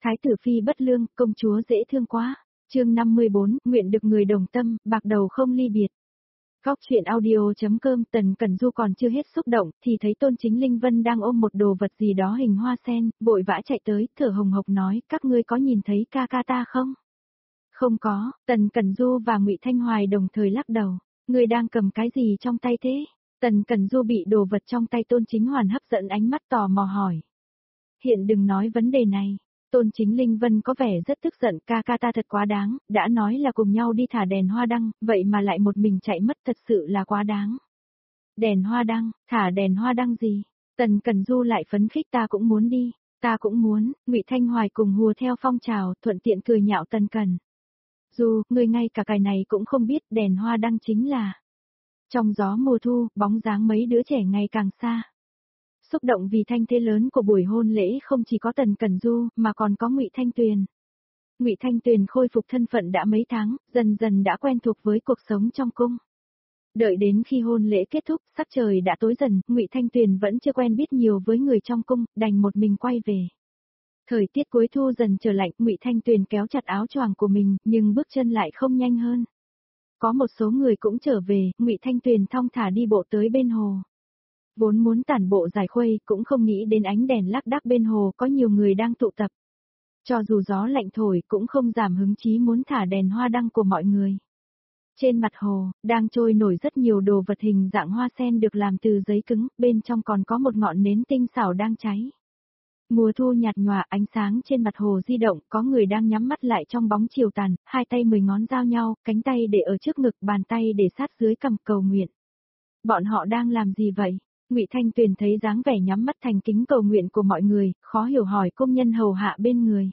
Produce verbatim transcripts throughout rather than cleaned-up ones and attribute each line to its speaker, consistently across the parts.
Speaker 1: Thái tử phi bất lương, công chúa dễ thương quá. Chương năm mươi bốn, nguyện được người đồng tâm, bạc đầu không ly biệt. Góc chuyện audio.com. Tần Cẩn Du còn chưa hết xúc động, thì thấy Tôn Chính Linh Vân đang ôm một đồ vật gì đó hình hoa sen, vội vã chạy tới, thở hồng hộc nói, các ngươi có nhìn thấy ca ca ta không? Không có. Tần Cẩn Du và Ngụy Thanh Hoài đồng thời lắc đầu. Ngươi đang cầm cái gì trong tay thế? Tần Cẩn Du bị đồ vật trong tay Tôn Chính Hoàn hấp dẫn ánh mắt tò mò hỏi. Hiện đừng nói vấn đề này. Tôn Chính Linh Vân có vẻ rất tức giận, ca ca ta thật quá đáng, đã nói là cùng nhau đi thả đèn hoa đăng, vậy mà lại một mình chạy mất, thật sự là quá đáng. Đèn hoa đăng, thả đèn hoa đăng gì? Tần Cẩn Du lại phấn khích, ta cũng muốn đi, ta cũng muốn. Ngụy Thanh Hoài cùng hùa theo phong trào, thuận tiện cười nhạo Tần Cẩn. Du, ngươi ngay cả cái này cũng không biết, đèn hoa đăng chính là. Trong gió mùa thu, bóng dáng mấy đứa trẻ ngày càng xa. Xúc động vì thanh thế lớn của buổi hôn lễ không chỉ có Tần Cẩn Du, mà còn có Ngụy Thanh Tuyền. Ngụy Thanh Tuyền khôi phục thân phận đã mấy tháng, dần dần đã quen thuộc với cuộc sống trong cung. Đợi đến khi hôn lễ kết thúc, sắc trời đã tối dần, Ngụy Thanh Tuyền vẫn chưa quen biết nhiều với người trong cung, đành một mình quay về. Thời tiết cuối thu dần trở lạnh, Ngụy Thanh Tuyền kéo chặt áo choàng của mình, nhưng bước chân lại không nhanh hơn. Có một số người cũng trở về, Ngụy Thanh Tuyền thong thả đi bộ tới bên hồ. Vốn muốn tản bộ giải khuây, cũng không nghĩ đến ánh đèn lác đác bên hồ có nhiều người đang tụ tập. Cho dù gió lạnh thổi cũng không giảm hứng chí muốn thả đèn hoa đăng của mọi người. Trên mặt hồ, đang trôi nổi rất nhiều đồ vật hình dạng hoa sen được làm từ giấy cứng, bên trong còn có một ngọn nến tinh xảo đang cháy. Mùa thu nhạt nhòa, ánh sáng trên mặt hồ di động, có người đang nhắm mắt lại trong bóng chiều tàn, hai tay mười ngón giao nhau, cánh tay để ở trước ngực, bàn tay để sát dưới cằm cầu nguyện. Bọn họ đang làm gì vậy? Ngụy Thanh Tuyền thấy dáng vẻ nhắm mắt thành kính cầu nguyện của mọi người, khó hiểu hỏi công nhân hầu hạ bên người.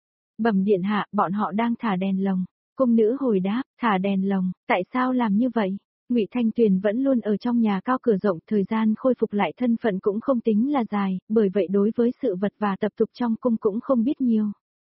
Speaker 1: Bẩm điện hạ, bọn họ đang thả đèn lồng. Cung nữ hồi đáp, thả đèn lồng, tại sao làm như vậy? Ngụy Thanh Tuyền vẫn luôn ở trong nhà cao cửa rộng, thời gian khôi phục lại thân phận cũng không tính là dài, bởi vậy đối với sự vật và tập tục trong cung cũng không biết nhiều.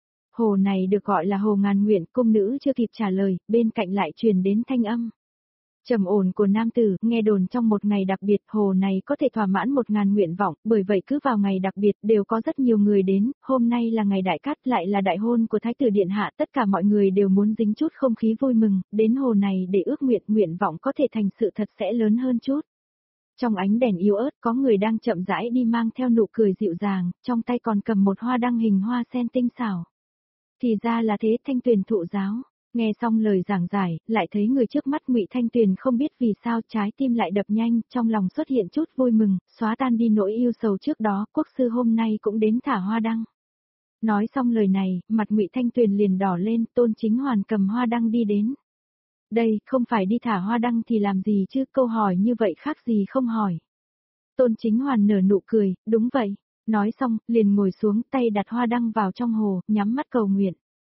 Speaker 1: Hồ này được gọi là hồ ngàn nguyện, cung nữ chưa kịp trả lời, bên cạnh lại truyền đến thanh âm trầm ổn của nam tử, nghe đồn trong một ngày đặc biệt, hồ này có thể thỏa mãn một ngàn nguyện vọng, bởi vậy cứ vào ngày đặc biệt đều có rất nhiều người đến, hôm nay là ngày đại cát, lại là đại hôn của Thái tử điện hạ, tất cả mọi người đều muốn dính chút không khí vui mừng, đến hồ này để ước nguyện, nguyện vọng có thể thành sự thật sẽ lớn hơn chút. Trong ánh đèn yếu ớt, có người đang chậm rãi đi mang theo nụ cười dịu dàng, trong tay còn cầm một hoa đăng hình hoa sen tinh xảo. Thì ra là thế, Thanh Tuyền thụ giáo. Nghe xong lời giảng giải, lại thấy người trước mắt Ngụy Thanh Tuyền không biết vì sao trái tim lại đập nhanh, trong lòng xuất hiện chút vui mừng, xóa tan đi nỗi yêu sầu trước đó, quốc sư hôm nay cũng đến thả hoa đăng. Nói xong lời này, mặt Ngụy Thanh Tuyền liền đỏ lên, Tôn Chính Hoàn cầm hoa đăng đi đến. Đây, không phải đi thả hoa đăng thì làm gì chứ, câu hỏi như vậy khác gì không hỏi. Tôn Chính Hoàn nở nụ cười, đúng vậy. Nói xong, liền ngồi xuống, tay đặt hoa đăng vào trong hồ, nhắm mắt cầu nguyện.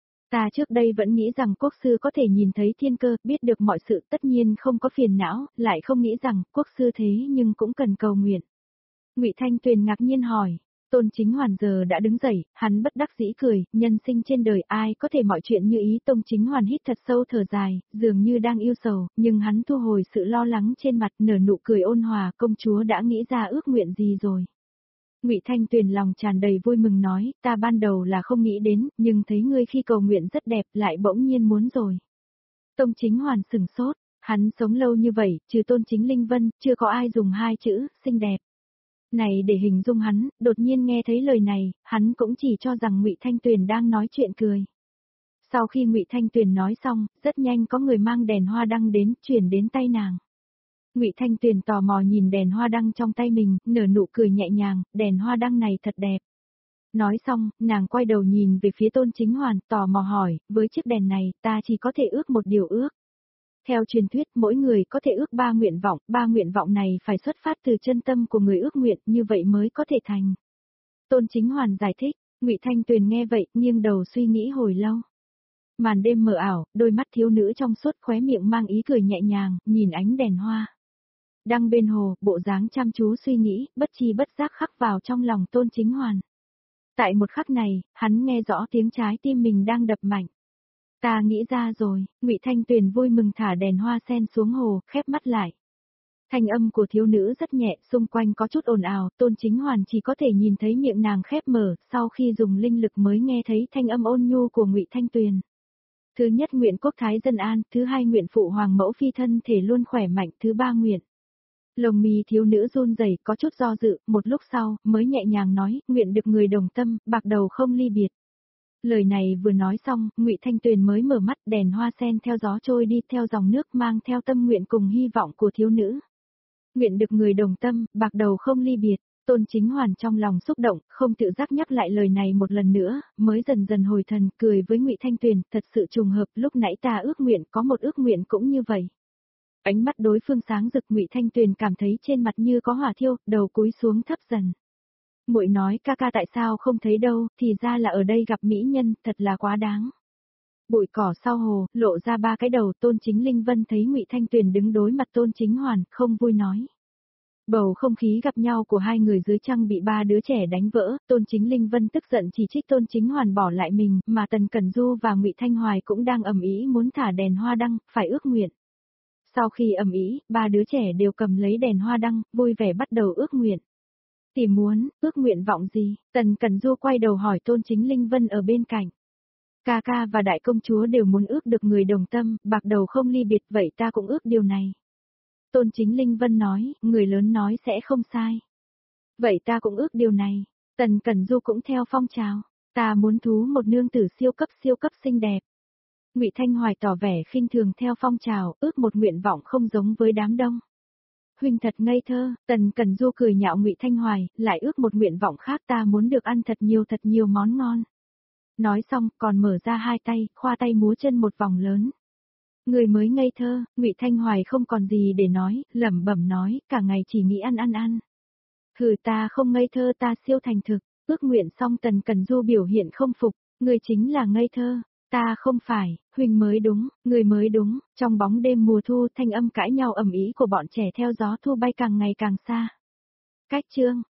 Speaker 1: Ta trước đây vẫn nghĩ rằng quốc sư có thể nhìn thấy thiên cơ, biết được mọi sự, tất nhiên không có phiền não, lại không nghĩ rằng quốc sư thế nhưng cũng cần cầu nguyện. Ngụy Thanh Tuyền ngạc nhiên hỏi. Tôn Chính Hoàn giờ đã đứng dậy, hắn bất đắc dĩ cười, nhân sinh trên đời ai có thể mọi chuyện như ý. Tôn Chính Hoàn hít thật sâu thở dài, dường như đang yêu sầu, nhưng hắn thu hồi sự lo lắng trên mặt, nở nụ cười ôn hòa, công chúa đã nghĩ ra ước nguyện gì rồi? Ngụy Thanh Tuyền lòng tràn đầy vui mừng nói, ta ban đầu là không nghĩ đến, nhưng thấy ngươi khi cầu nguyện rất đẹp, lại bỗng nhiên muốn rồi. Tôn Chính Hoàn sừng sốt, hắn sống lâu như vậy, trừ Tôn Chính Linh Vân, chưa có ai dùng hai chữ, xinh đẹp. Này để hình dung hắn, đột nhiên nghe thấy lời này, hắn cũng chỉ cho rằng Ngụy Thanh Tuyền đang nói chuyện cười. Sau khi Ngụy Thanh Tuyền nói xong, rất nhanh có người mang đèn hoa đăng đến, chuyển đến tay nàng. Ngụy Thanh Tuyền tò mò nhìn đèn hoa đăng trong tay mình, nở nụ cười nhẹ nhàng, đèn hoa đăng này thật đẹp. Nói xong, nàng quay đầu nhìn về phía Tôn Chính Hoàn, tò mò hỏi, với chiếc đèn này, ta chỉ có thể ước một điều ước. Theo truyền thuyết, mỗi người có thể ước ba nguyện vọng, ba nguyện vọng này phải xuất phát từ chân tâm của người ước nguyện, như vậy mới có thể thành. Tôn Chính Hoàn giải thích, Ngụy Thanh Tuyền nghe vậy, nghiêng đầu suy nghĩ hồi lâu. Màn đêm mờ ảo, đôi mắt thiếu nữ trong suốt, khóe miệng mang ý cười nhẹ nhàng, nhìn ánh đèn hoa đăng bên hồ, bộ dáng chăm chú suy nghĩ, bất chi bất giác khắc vào trong lòng Tôn Chính Hoàn. Tại một khắc này, hắn nghe rõ tiếng trái tim mình đang đập mạnh. Ta nghĩ ra rồi. Ngụy Thanh Tuyền vui mừng thả đèn hoa sen xuống hồ, khép mắt lại. Thanh âm của thiếu nữ rất nhẹ, xung quanh có chút ồn ào, Tôn Chính Hoàn chỉ có thể nhìn thấy miệng nàng khép mở, sau khi dùng linh lực mới nghe thấy thanh âm ôn nhu của Ngụy Thanh Tuyền. Thứ nhất nguyện quốc thái dân an, thứ hai nguyện phụ hoàng mẫu phi thân thể luôn khỏe mạnh, thứ ba nguyện. Lồng mì thiếu nữ run rẩy, có chút do dự, một lúc sau, mới nhẹ nhàng nói, nguyện được người đồng tâm, bạc đầu không ly biệt. Lời này vừa nói xong, Ngụy Thanh Tuyền mới mở mắt, đèn hoa sen theo gió trôi đi theo dòng nước mang theo tâm nguyện cùng hy vọng của thiếu nữ. Nguyện được người đồng tâm, bạc đầu không ly biệt. Tôn Chính Hoàn trong lòng xúc động, không tự giác nhắc lại lời này một lần nữa, mới dần dần hồi thần, cười với Ngụy Thanh Tuyền, thật sự trùng hợp, lúc nãy ta ước nguyện, có một ước nguyện cũng như vậy. Ánh mắt đối phương sáng rực, Ngụy Thanh Tuyền cảm thấy trên mặt như có hỏa thiêu, đầu cúi xuống thấp dần. Muội nói ca ca tại sao không thấy đâu, thì ra là ở đây gặp mỹ nhân, thật là quá đáng. Bụi cỏ sau hồ, lộ ra ba cái đầu, Tôn Chính Linh Vân thấy Ngụy Thanh Tuyền đứng đối mặt Tôn Chính Hoàn, không vui nói. Bầu không khí gặp nhau của hai người dưới trăng bị ba đứa trẻ đánh vỡ, Tôn Chính Linh Vân tức giận chỉ trích Tôn Chính Hoàn bỏ lại mình, mà Tần Cẩn Du và Ngụy Thanh Hoài cũng đang ầm ĩ muốn thả đèn hoa đăng, phải ước nguyện. Sau khi ầm ĩ, ba đứa trẻ đều cầm lấy đèn hoa đăng, vui vẻ bắt đầu ước nguyện. Tỷ muốn, ước nguyện vọng gì? Tần Cẩn Du quay đầu hỏi Tôn Chính Linh Vân ở bên cạnh. Ca ca và đại công chúa đều muốn ước được người đồng tâm, bạc đầu không ly biệt, vậy ta cũng ước điều này. Tôn Chính Linh Vân nói, người lớn nói sẽ không sai. Vậy ta cũng ước điều này. Tần Cẩn Du cũng theo phong trào. Ta muốn thú một nương tử siêu cấp siêu cấp xinh đẹp. Ngụy Thanh Hoài tỏ vẻ khinh thường theo phong trào, ước một nguyện vọng không giống với đám đông. Huynh thật ngây thơ, Tần Cẩn Du cười nhạo Ngụy Thanh Hoài, lại ước một nguyện vọng khác, ta muốn được ăn thật nhiều thật nhiều món ngon. Nói xong, còn mở ra hai tay, khoa tay múa chân một vòng lớn. Người mới ngây thơ, Ngụy Thanh Hoài không còn gì để nói, lẩm bẩm nói, cả ngày chỉ nghĩ ăn ăn ăn. Hừ, ta không ngây thơ, ta siêu thành thực. Ước nguyện xong Tần Cẩn Du biểu hiện không phục, người chính là ngây thơ. Ta không phải, huynh mới đúng, người mới đúng. Trong bóng đêm mùa thu, thanh âm cãi nhau ầm ĩ của bọn trẻ theo gió thu bay càng ngày càng xa. Cách chương